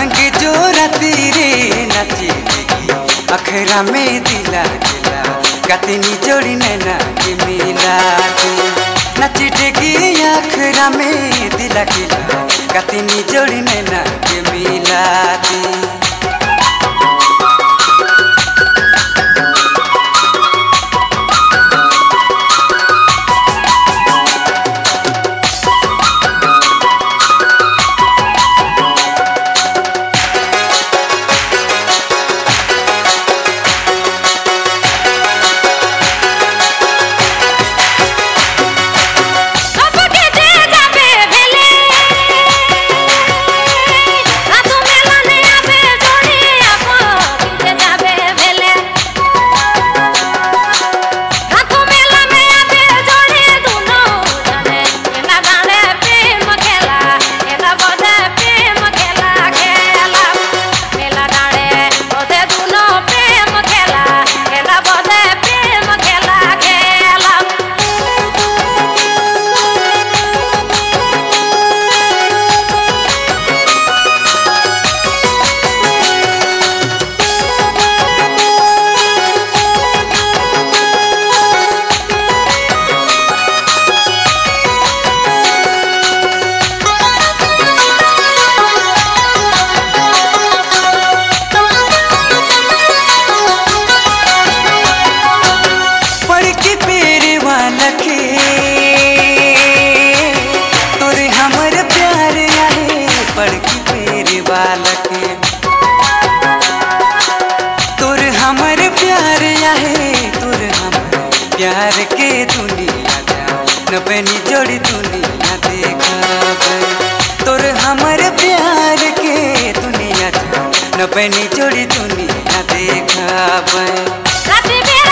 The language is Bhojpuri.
भांग जोरा तेरे नाचे लगी अखरा में दिला दिला गतनी जोड़ी नैना के मिला दे नच डेगी अखरा में दिला खिला गतनी जोड़ी नैना के मिला दे। तोरे हमर प्यार आहे बड़की पेरे बालके तोरे हमर प्यार आहे तोरे हमर प्यार के दुनिया न बनी जोड़ी दुनिया देखब तोरे हमर प्यार के दुनिया न बनी जोड़ी दुनिया देखब।